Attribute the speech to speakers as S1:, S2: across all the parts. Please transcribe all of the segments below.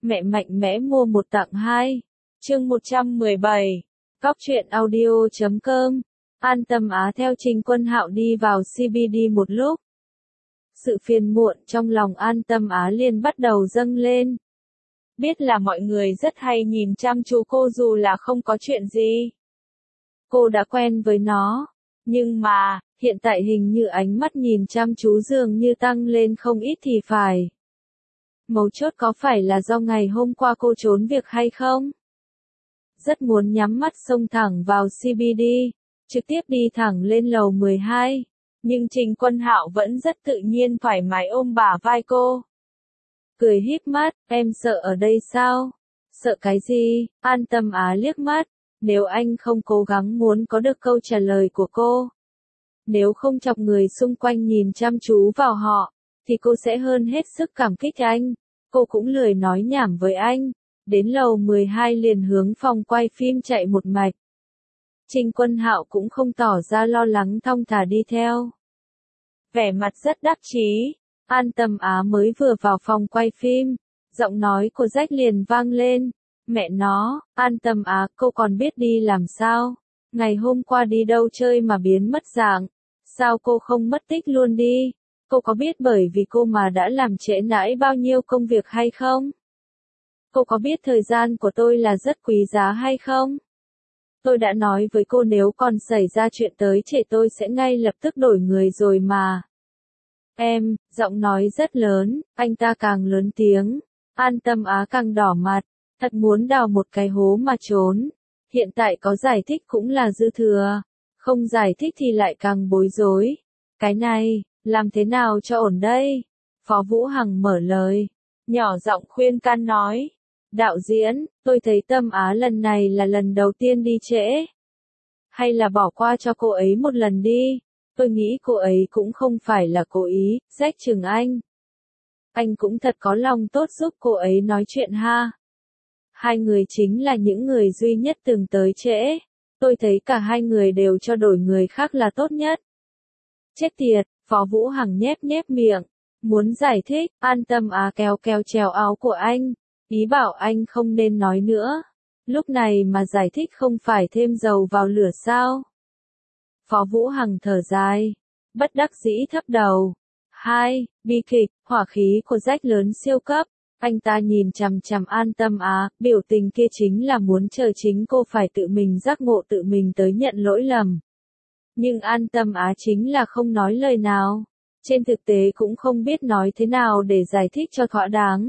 S1: Mẹ mạnh mẽ mua một tặng hai. Chương 117. Cóc truyện audio.com. An Tâm Á theo Trình Quân Hạo đi vào CBD một lúc. Sự phiền muộn trong lòng An Tâm Á liền bắt đầu dâng lên. Biết là mọi người rất hay nhìn chăm chú cô dù là không có chuyện gì. Cô đã quen với nó. Nhưng mà, hiện tại hình như ánh mắt nhìn chăm chú dường như tăng lên không ít thì phải. Mấu chốt có phải là do ngày hôm qua cô trốn việc hay không? Rất muốn nhắm mắt xông thẳng vào CBD, trực tiếp đi thẳng lên lầu 12. Nhưng Trình Quân Hạo vẫn rất tự nhiên thoải mái ôm bả vai cô. Cười híp mắt, em sợ ở đây sao? Sợ cái gì? An Tâm Á liếc mắt, nếu anh không cố gắng muốn có được câu trả lời của cô. Nếu không chọc người xung quanh nhìn chăm chú vào họ, thì cô sẽ hơn hết sức cảm kích anh. Cô cũng lười nói nhảm với anh. Đến lầu 12 liền hướng phòng quay phim chạy một mạch. Trình Quân Hạo cũng không tỏ ra lo lắng thong thả đi theo. Vẻ mặt rất đắc chí. An Tâm Á mới vừa vào phòng quay phim, giọng nói của Jack liền vang lên. Mẹ nó, An Tâm Á, cô còn biết đi làm sao? Ngày hôm qua đi đâu chơi mà biến mất dạng? Sao cô không mất tích luôn đi? Cô có biết bởi vì cô mà đã làm trễ nải bao nhiêu công việc hay không? Cô có biết thời gian của tôi là rất quý giá hay không? Tôi đã nói với cô nếu còn xảy ra chuyện tới trễ tôi sẽ ngay lập tức đổi người rồi mà. Em, giọng nói rất lớn, anh ta càng lớn tiếng. An Tâm Á càng đỏ mặt, thật muốn đào một cái hố mà trốn. Hiện tại có giải thích cũng là dư thừa, không giải thích thì lại càng bối rối. Cái này, làm thế nào cho ổn đây? Phó Vũ Hằng mở lời, nhỏ giọng khuyên can nói. Đạo diễn, tôi thấy Tâm Á lần này là lần đầu tiên đi trễ. Hay là bỏ qua cho cô ấy một lần đi. Tôi nghĩ cô ấy cũng không phải là cố ý. Jack chừng anh. Anh cũng thật có lòng tốt giúp cô ấy nói chuyện ha. Hai người chính là những người duy nhất từng tới trễ. Tôi thấy cả hai người đều cho đổi người khác là tốt nhất. Chết tiệt, Phó Vũ Hằng nhếch miệng. Muốn giải thích, An Tâm Á kéo trèo áo của anh. Ý bảo anh không nên nói nữa. Lúc này mà giải thích không phải thêm dầu vào lửa sao? Phó Vũ Hằng thở dài, bất đắc dĩ thấp đầu. 2. Bi kịch, hỏa khí của Jack lớn siêu cấp. Anh ta nhìn chằm chằm An Tâm Á, biểu tình kia chính là muốn chờ chính cô phải tự mình giác ngộ tự mình tới nhận lỗi lầm. Nhưng An Tâm Á chính là không nói lời nào. Trên thực tế cũng không biết nói thế nào để giải thích cho thỏa đáng.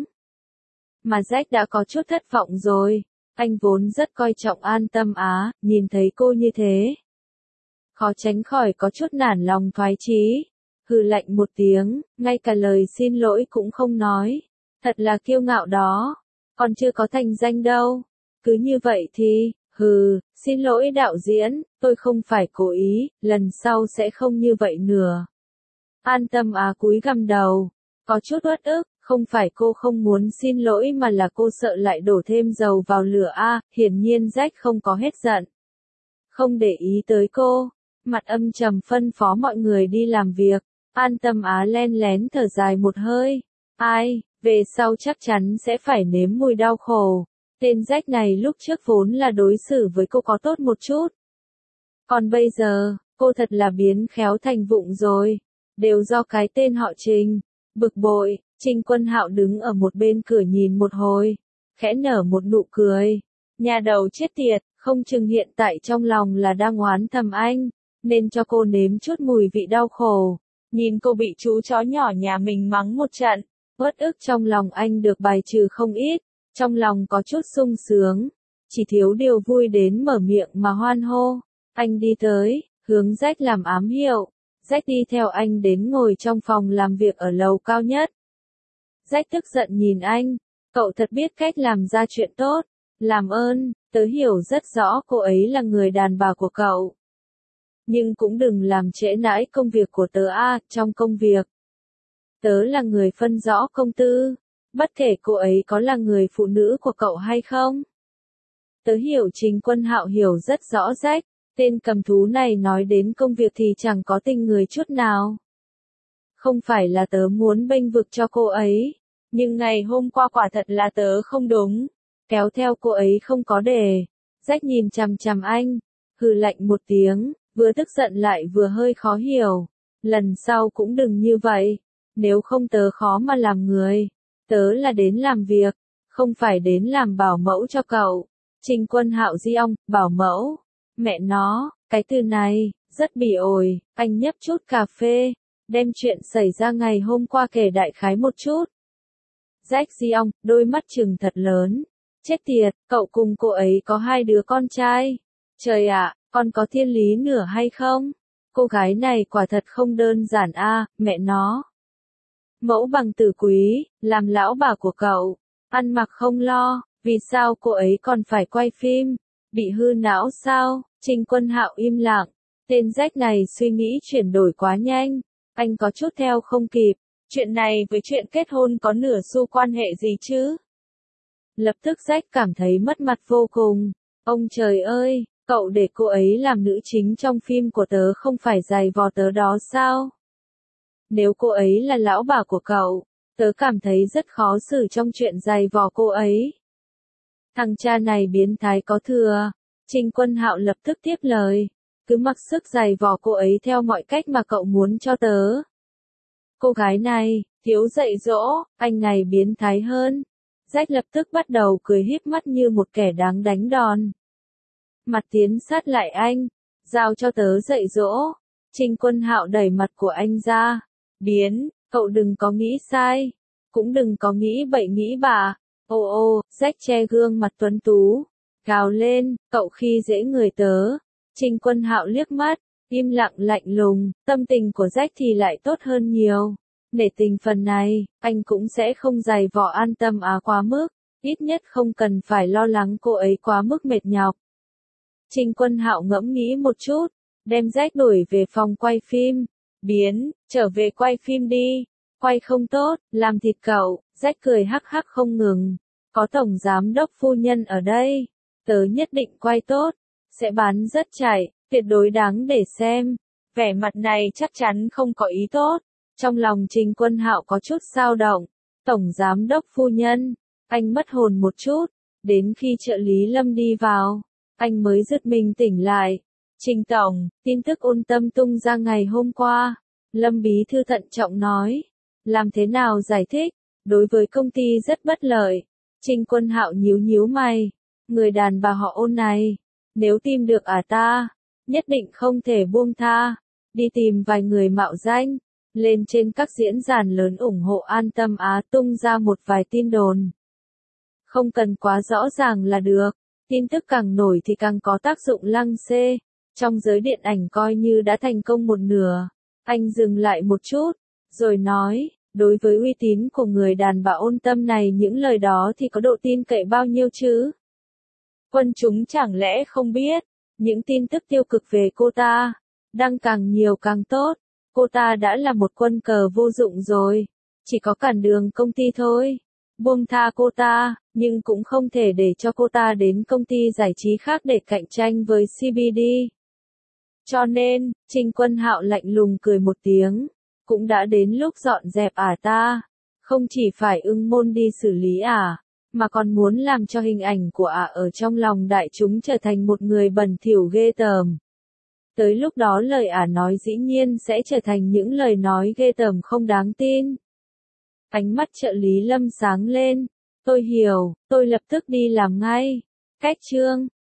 S1: Mà Jack đã có chút thất vọng rồi. Anh vốn rất coi trọng An Tâm Á, nhìn thấy cô như thế. Khó tránh khỏi có chút nản lòng thoái chí. Hừ lạnh một tiếng, ngay cả lời xin lỗi cũng không nói. Thật là kiêu ngạo đó. Còn chưa có thành danh đâu. Cứ như vậy thì, xin lỗi đạo diễn, tôi không phải cố ý, lần sau sẽ không như vậy nữa. An Tâm Á cúi gằm đầu, có chút uất ức. Không phải cô không muốn xin lỗi mà là cô sợ lại đổ thêm dầu vào lửa hiển nhiên Jack không có hết giận. Không để ý tới cô, mặt âm trầm phân phó mọi người đi làm việc. An Tâm Á len lén thở dài một hơi. Ai, về sau chắc chắn sẽ phải nếm mùi đau khổ. Tên Jack này lúc trước vốn là đối xử với cô có tốt một chút. Còn bây giờ, cô thật là biến khéo thành vụng rồi. Đều do cái tên họ Trình. Bực bội. Trình Quân Hạo đứng ở một bên cửa nhìn một hồi, khẽ nở một nụ cười. Nhà đầu chết tiệt, không chừng hiện tại trong lòng là đang oán thầm anh, nên cho cô nếm chút mùi vị đau khổ. Nhìn cô bị chú chó nhỏ nhà mình mắng một trận, uất ức trong lòng anh được bài trừ không ít, trong lòng có chút sung sướng, chỉ thiếu điều vui đến mở miệng mà hoan hô. Anh đi tới, hướng Jack làm ám hiệu. Jack đi theo anh đến ngồi trong phòng làm việc ở lầu cao nhất. Jack tức giận nhìn anh, cậu thật biết cách làm ra chuyện tốt, làm ơn, tớ hiểu rất rõ cô ấy là người đàn bà của cậu. Nhưng cũng đừng làm trễ nải công việc của tớ trong công việc. Tớ là người phân rõ công tư, bất kể cô ấy có là người phụ nữ của cậu hay không. Tớ hiểu Trình Quân Hạo hiểu rất rõ Jack, tên cầm thú này nói đến công việc thì chẳng có tình người chút nào. Không phải là tớ muốn bênh vực cho cô ấy, Nhưng ngày hôm qua quả thật là tớ không đúng. Kéo theo cô ấy không có đề. Rách nhìn chằm chằm anh. Hừ lạnh một tiếng, vừa tức giận lại vừa hơi khó hiểu. Lần sau cũng đừng như vậy. Nếu không tớ khó mà làm người. Tớ là đến làm việc, không phải đến làm bảo mẫu cho cậu. Trình Quân Hạo di ong, bảo mẫu. Mẹ nó, cái từ này, rất bỉ ổi. Anh nhấp chút cà phê, đem chuyện xảy ra ngày hôm qua kể đại khái một chút. Rách di ong, đôi mắt trừng thật lớn. Chết tiệt, cậu cùng cô ấy có 2 đứa con trai. Trời ạ, con có thiên lý nửa hay không? Cô gái này quả thật không đơn giản a, mẹ nó. Mẫu bằng tử quý, làm lão bà của cậu. Ăn mặc không lo, vì sao cô ấy còn phải quay phim? Bị hư não sao? Trình Quân Hạo im lặng. Tên rách này suy nghĩ chuyển đổi quá nhanh. Anh có chút theo không kịp. Chuyện này với chuyện kết hôn có nửa xu quan hệ gì chứ? Lập tức rách cảm thấy mất mặt vô cùng. Ông trời ơi, cậu để cô ấy làm nữ chính trong phim của tớ không phải giày vò tớ đó sao? Nếu cô ấy là lão bà của cậu, tớ cảm thấy rất khó xử trong chuyện giày vò cô ấy. Thằng cha này biến thái có thừa. Trình Quân Hạo lập tức tiếp lời. Cứ mặc sức giày vò cô ấy theo mọi cách mà cậu muốn cho tớ. Cô gái này, thiếu dạy dỗ, anh này biến thái hơn. Rách lập tức bắt đầu cười híp mắt như một kẻ đáng đánh đòn. Mặt tiến sát lại anh, giao cho tớ dạy dỗ. Trình Quân Hạo đẩy mặt của anh ra. Biến, cậu đừng có nghĩ sai, cũng đừng có nghĩ bậy nghĩ bạ. Ô ô, rách che gương mặt tuấn tú, gào lên, cậu khi dễ người tớ. Trình Quân Hạo liếc mắt, im lặng lạnh lùng, tâm tình của rách thì lại tốt hơn nhiều. Nể tình phần này, anh cũng sẽ không giày vò An Tâm Á quá mức, ít nhất không cần phải lo lắng cô ấy quá mức mệt nhọc. Trình Quân Hạo ngẫm nghĩ một chút, đem rách đuổi về phòng quay phim. Biến, trở về quay phim đi. Quay không tốt, làm thịt cậu. Rách cười hắc hắc không ngừng. Có tổng giám đốc phu nhân ở đây. Tớ nhất định quay tốt. Sẽ bán rất chạy, tuyệt đối đáng để xem. Vẻ mặt này chắc chắn không có ý tốt. Trong lòng Trình Quân Hạo có chút dao động. Tổng giám đốc phu nhân. Anh mất hồn một chút. Đến khi trợ lý Lâm đi vào, anh mới giật mình tỉnh lại. Trình tổng, tin tức Ôn Tâm tung ra ngày hôm qua. Lâm bí thư thận trọng nói. Làm thế nào giải thích? Đối với công ty rất bất lợi. Trình Quân Hạo nhíu nhíu mày. Người đàn bà họ Ôn này, nếu tìm được ta, nhất định không thể buông tha. Đi tìm vài người mạo danh, lên trên các diễn đàn lớn ủng hộ An Tâm Á tung ra một vài tin đồn. Không cần quá rõ ràng là được. Tin tức càng nổi thì càng có tác dụng lăng xê. Trong giới điện ảnh coi như đã thành công một nửa. Anh dừng lại một chút, rồi nói, đối với uy tín của người đàn bà Ôn Tâm này những lời đó thì có độ tin cậy bao nhiêu chứ? Quân chúng chẳng lẽ không biết, những tin tức tiêu cực về cô ta, đăng càng nhiều càng tốt. Cô ta đã là một quân cờ vô dụng rồi, chỉ có cản đường công ty thôi. Buông tha cô ta, nhưng cũng không thể để cho cô ta đến công ty giải trí khác để cạnh tranh với CBD. Cho nên, Trình Quân Hạo lạnh lùng cười một tiếng, cũng đã đến lúc dọn dẹp ta. Không chỉ phải ưng môn đi xử lý mà còn muốn làm cho hình ảnh của ở trong lòng đại chúng trở thành một người bẩn thỉu ghê tởm. Tới lúc đó lời nói dĩ nhiên sẽ trở thành những lời nói ghê tởm không đáng tin. Ánh mắt trợ lý Lâm sáng lên. Tôi hiểu, tôi lập tức đi làm ngay. Cách chương